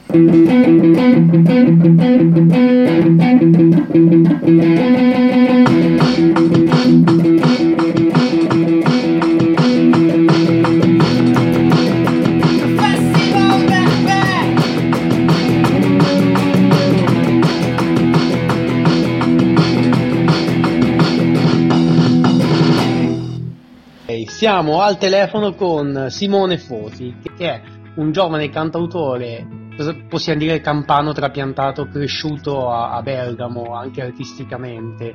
Siamo al telefono con Simone Foti, che è un giovane cantautore, possiamo dire campano trapiantato, cresciuto a Bergamo anche artisticamente.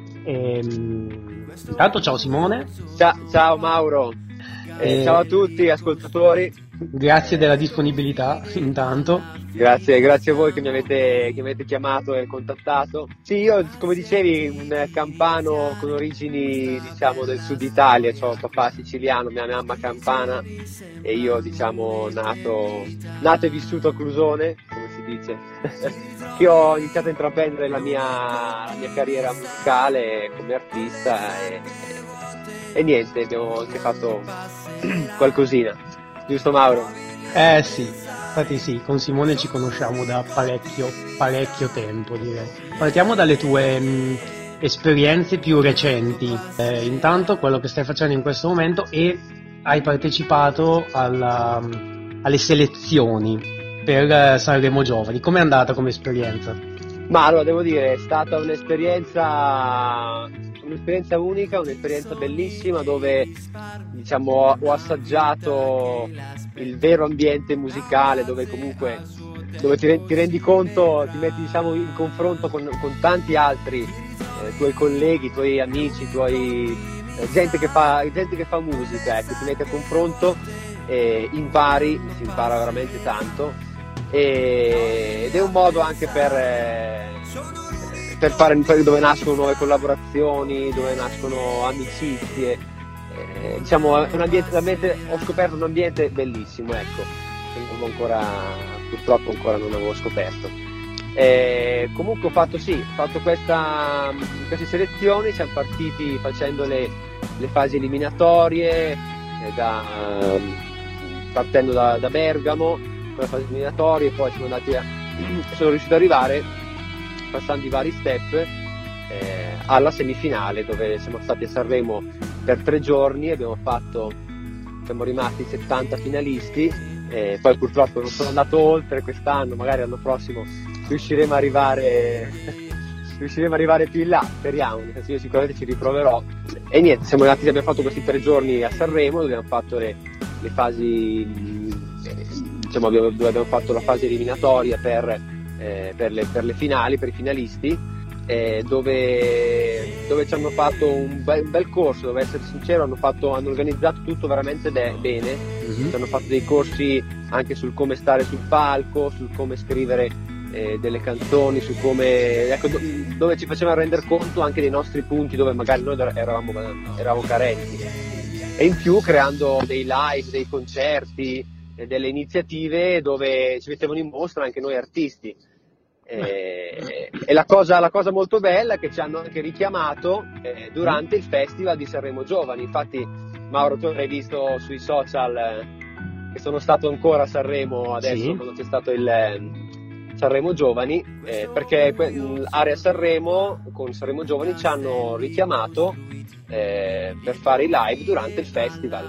Intanto ciao Simone. Ciao Mauro, ciao a tutti ascoltatori. Grazie della disponibilità intanto. Grazie a voi che mi avete chiamato e contattato. Sì, io come dicevi un campano con origini diciamo del sud Italia, ho papà siciliano, mia mamma campana e io diciamo nato e vissuto a Clusone, come si dice, che ho iniziato a intraprendere la mia carriera musicale come artista e niente, abbiamo anche fatto qualcosina. Giusto Mauro? Sì, infatti sì, con Simone ci conosciamo da parecchio tempo, direi. Partiamo dalle tue esperienze più recenti. Intanto quello che stai facendo in questo momento, e hai partecipato alle selezioni per Sanremo Giovani. Com'è andata come esperienza? Ma allora devo dire, è stata un'esperienza unica, un'esperienza bellissima dove diciamo ho assaggiato il vero ambiente musicale, dove comunque ti rendi conto, ti metti diciamo in confronto con tanti altri tuoi colleghi, tuoi amici, gente che fa musica, ti metti a confronto e impari, si impara veramente tanto ed è un modo anche per fare dove nascono nuove collaborazioni, dove nascono amicizie, diciamo è un ambiente, ho scoperto un ambiente bellissimo, ecco, purtroppo ancora non avevo scoperto. Comunque ho fatto queste selezioni, siamo partiti facendo le fasi eliminatorie, partendo da Bergamo con le fasi eliminatorie, poi sono riuscito ad arrivare passando i vari step alla semifinale, dove siamo stati a Sanremo per 3 giorni, siamo rimasti 70 finalisti, poi purtroppo non sono andato oltre quest'anno, magari l'anno prossimo riusciremo a arrivare più in là, speriamo, io sicuramente ci riproverò. E niente, abbiamo fatto questi 3 giorni a Sanremo, dove abbiamo fatto le fasi, diciamo abbiamo fatto la fase eliminatoria per le finali, per i finalisti, dove ci hanno fatto un bel corso, devo essere sincero, hanno organizzato tutto veramente bene. Mm-hmm. Ci hanno fatto dei corsi anche sul come stare sul palco, sul come scrivere delle canzoni, su come, ecco, dove ci facevano rendere conto anche dei nostri punti dove magari noi eravamo carenti, e in più creando dei live, dei concerti, delle iniziative dove ci mettevano in mostra anche noi artisti. E la cosa molto bella è che ci hanno anche richiamato durante il Festival di Sanremo Giovani. Infatti Mauro, tu avrai visto sui social che sono stato ancora a Sanremo adesso, sì, quando c'è stato il Sanremo Giovani, perché Area Sanremo con Sanremo Giovani ci hanno richiamato per fare i live durante il festival.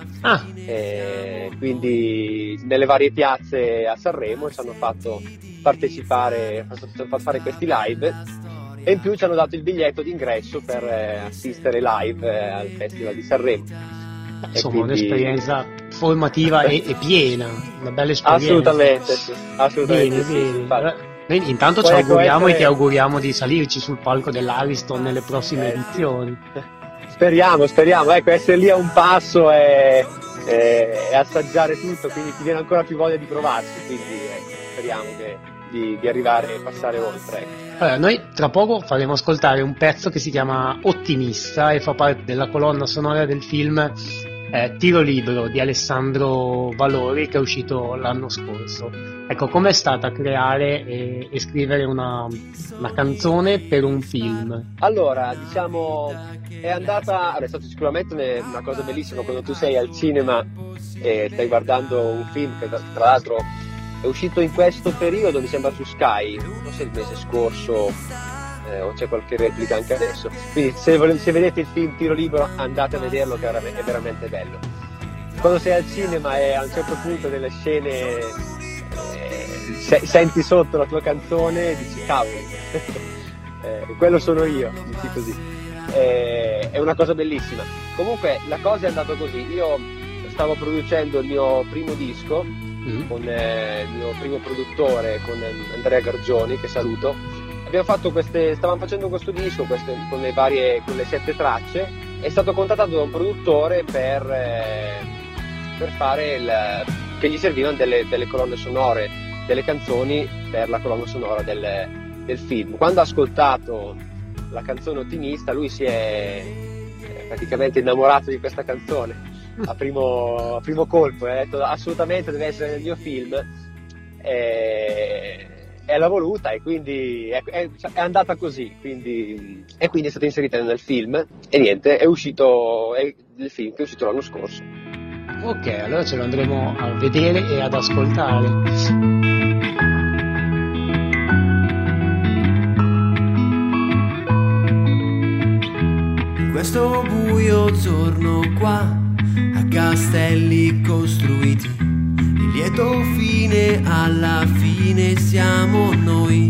Quindi nelle varie piazze a Sanremo ci hanno fatto partecipare, fatto fare questi live, e in più ci hanno dato il biglietto d'ingresso per assistere live al Festival di Sanremo. Insomma, un'esperienza formativa e piena, una bella esperienza. Assolutamente. Bene. Noi intanto ci auguriamo e ti auguriamo di salirci sul palco dell'Ariston nelle prossime edizioni. Speriamo, ecco, essere lì a un passo e assaggiare tutto, quindi ti viene ancora più voglia di provarci, quindi speriamo di arrivare e passare oltre. Allora, noi tra poco faremo ascoltare un pezzo che si chiama Ottimista e fa parte della colonna sonora del film Tiro Libero di Alessandro Valori, che è uscito l'anno scorso. Ecco, com'è stata creare e scrivere una canzone per un film? Allora, diciamo, è stata sicuramente una cosa bellissima quando tu sei al cinema e stai guardando un film che tra l'altro è uscito in questo periodo, mi sembra su Sky, non so se il mese scorso o c'è qualche replica anche adesso, quindi se vedete il film Tiro Libero andate a vederlo, che è veramente bello. Quando sei al cinema e a un certo punto delle scene senti sotto la tua canzone e dici cavoli, quello sono io, dici così. È una cosa bellissima. Comunque la cosa è andata così: io stavo producendo il mio primo disco con il mio primo produttore, con Andrea Gargioni, che saluto. Stavamo facendo questo disco con le 7 tracce. È stato contattato da un produttore per fare che gli servivano delle colonne sonore, delle canzoni per la colonna sonora del film. Quando ha ascoltato la canzone Ottimista, lui si è praticamente innamorato di questa canzone a primo colpo, ha detto assolutamente deve essere nel mio film, e l'ha voluta, e quindi è andata così, e quindi è stata inserita nel film, e niente, è uscito il film che è uscito l'anno scorso. Ok, allora ce lo andremo a vedere e ad ascoltare. Questo buio giorno qua, a castelli costruiti, il lieto fine alla fine siamo noi,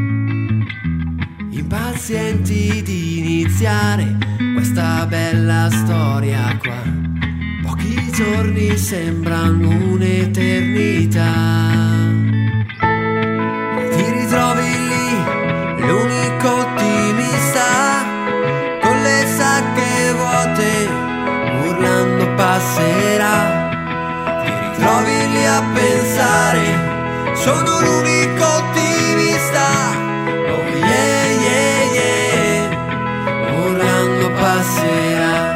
impazienti di iniziare questa bella storia qua. Pochi giorni sembrano un'eternità, ti ritrovi lì, l'unico ottimista, con le sacche vuote, urlando passerà. Ti ritrovi lì a pensare, sono l'unico ottimista, oh yeah yeah yeah, urlando passerà.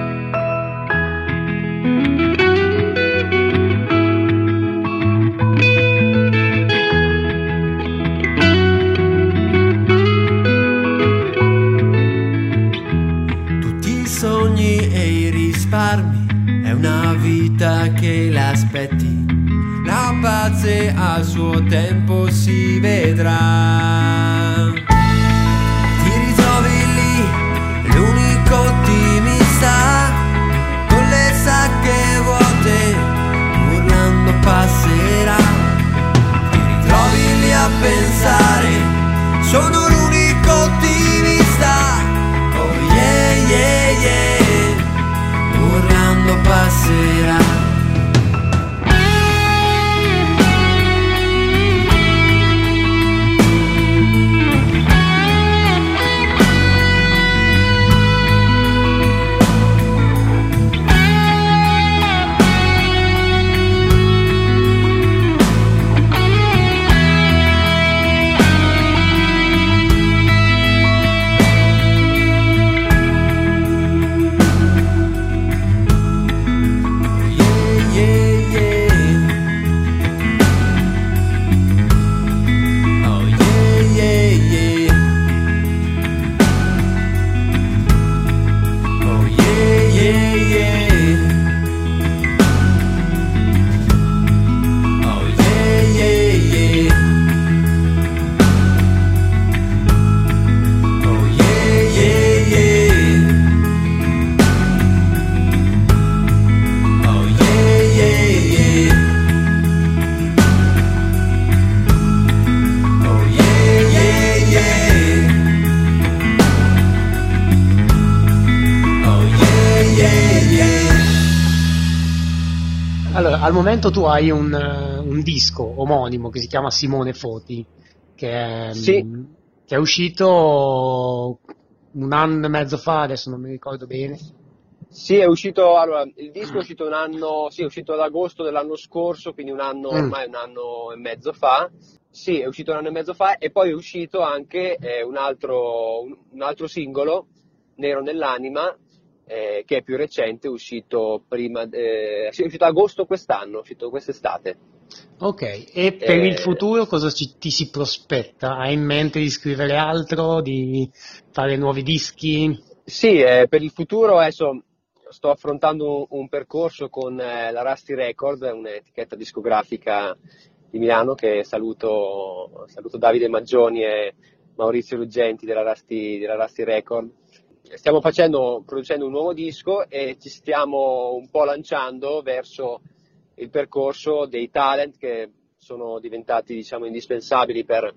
È una vita che l'aspetti, la pace al suo tempo si vedrà. Ti ritrovi lì, l'unico ottimista, con le sacche vuote, urlando passerà. Ti ritrovi lì a pensare, sono l'unico ottimista, oh yeah yeah yeah, urlando passerà. Al momento tu hai un disco omonimo che si chiama Simone Foti, che è uscito un anno e mezzo fa, adesso non mi ricordo bene. Sì, è uscito, allora, il disco è uscito è uscito ad agosto dell'anno scorso, quindi ormai un anno e mezzo fa. Sì, è uscito un anno e mezzo fa, e poi è uscito anche un altro singolo, Nero nell'anima, che è più recente, è uscito è uscito agosto quest'anno, è uscito quest'estate. Ok, e per il futuro cosa ti si prospetta? Hai in mente di scrivere altro, di fare nuovi dischi? Sì, per il futuro adesso sto affrontando un percorso con la Rusty Record, un'etichetta discografica Milano, che saluto Davide Maggioni e Maurizio Ruggenti della Rusty Record. Stiamo producendo un nuovo disco e ci stiamo un po' lanciando verso il percorso dei talent che sono diventati, diciamo, indispensabili per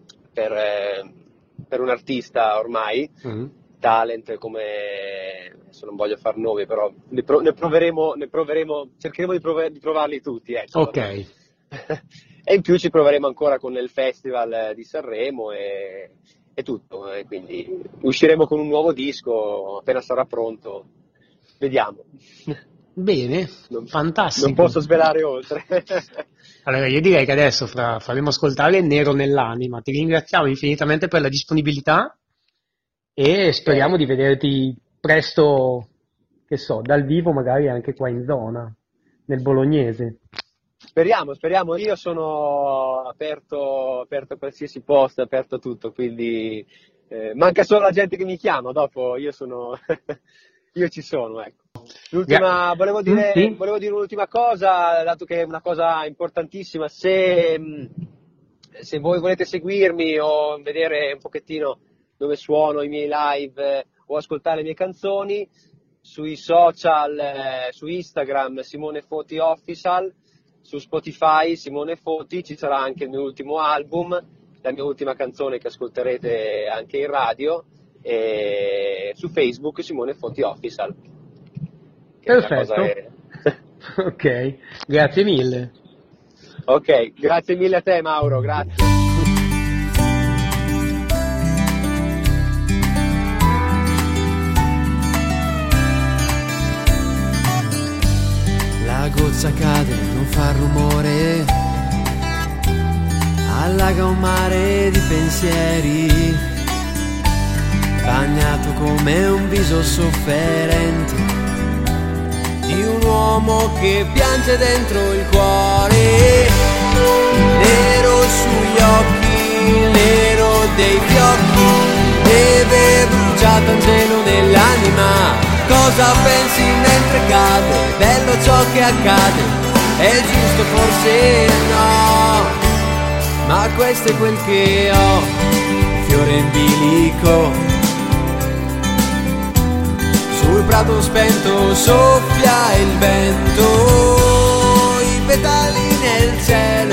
un artista ormai. Talent come, adesso non voglio far nomi, però ne proveremo, cercheremo di provarli tutti, ecco. Ok. E in più ci proveremo ancora con il Festival di Sanremo e tutto, e quindi usciremo con un nuovo disco appena sarà pronto, vediamo. Bene, fantastico. Non posso svelare oltre. Allora io direi che adesso faremo ascoltare Nero nell'anima. Ti ringraziamo infinitamente per la disponibilità e speriamo di vederti presto, che so, dal vivo, magari anche qua in zona, nel bolognese. Speriamo, io sono aperto a qualsiasi posto, aperto a tutto, quindi manca solo la gente che mi chiama, dopo io ci sono, ecco. Volevo dire un'ultima cosa, dato che è una cosa importantissima, se voi volete seguirmi o vedere un pochettino dove suono i miei live o ascoltare le mie canzoni, sui social, su Instagram Simone Foti Official, su Spotify Simone Foti, ci sarà anche il mio ultimo album, la mia ultima canzone che ascolterete anche in radio, e su Facebook Simone Foti Official. Perfetto. Ok, grazie mille. Ok, grazie mille a te Mauro, grazie. La goccia cade, non fa rumore, allaga un mare di pensieri, bagnato come un viso sofferente di un uomo che piange dentro il cuore. Nero sugli occhi, nero dei fiocchi, neve bruciata, un gelo nell'anima. Cosa pensi mentre cade? Bello ciò che accade, è giusto forse no, ma questo è quel che ho, fiore in bilico. Sul prato spento soffia il vento, i petali nel cielo,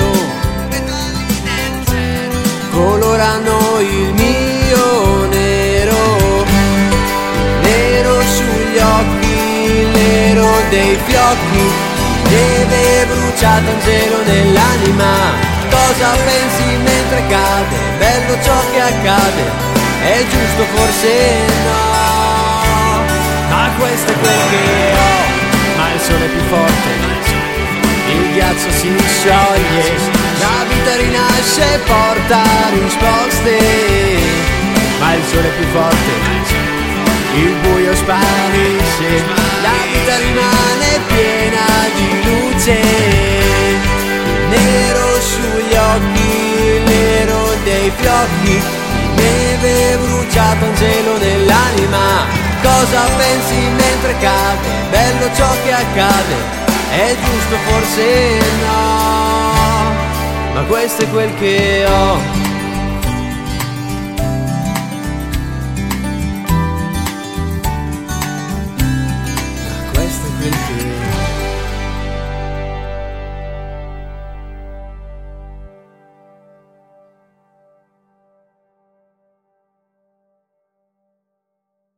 colorano il mio nero, nero sugli occhi, nero dei fiocchi, neve bruciata, un gelo nell'anima. Cosa pensi mentre cade? Bello ciò che accade, è giusto forse no, ma questo è quel che ho, ma il sole è più forte, il ghiaccio si scioglie, la vita rinasce e porta risposte, ma il sole è più forte, il buio sparisce, la vita rimane piena di luce. Nero sugli occhi, nero dei fiocchi, neve bruciata, un gelo nell'anima. Cosa pensi mentre cade? Bello ciò che accade, è giusto forse no, ma questo è quel che ho.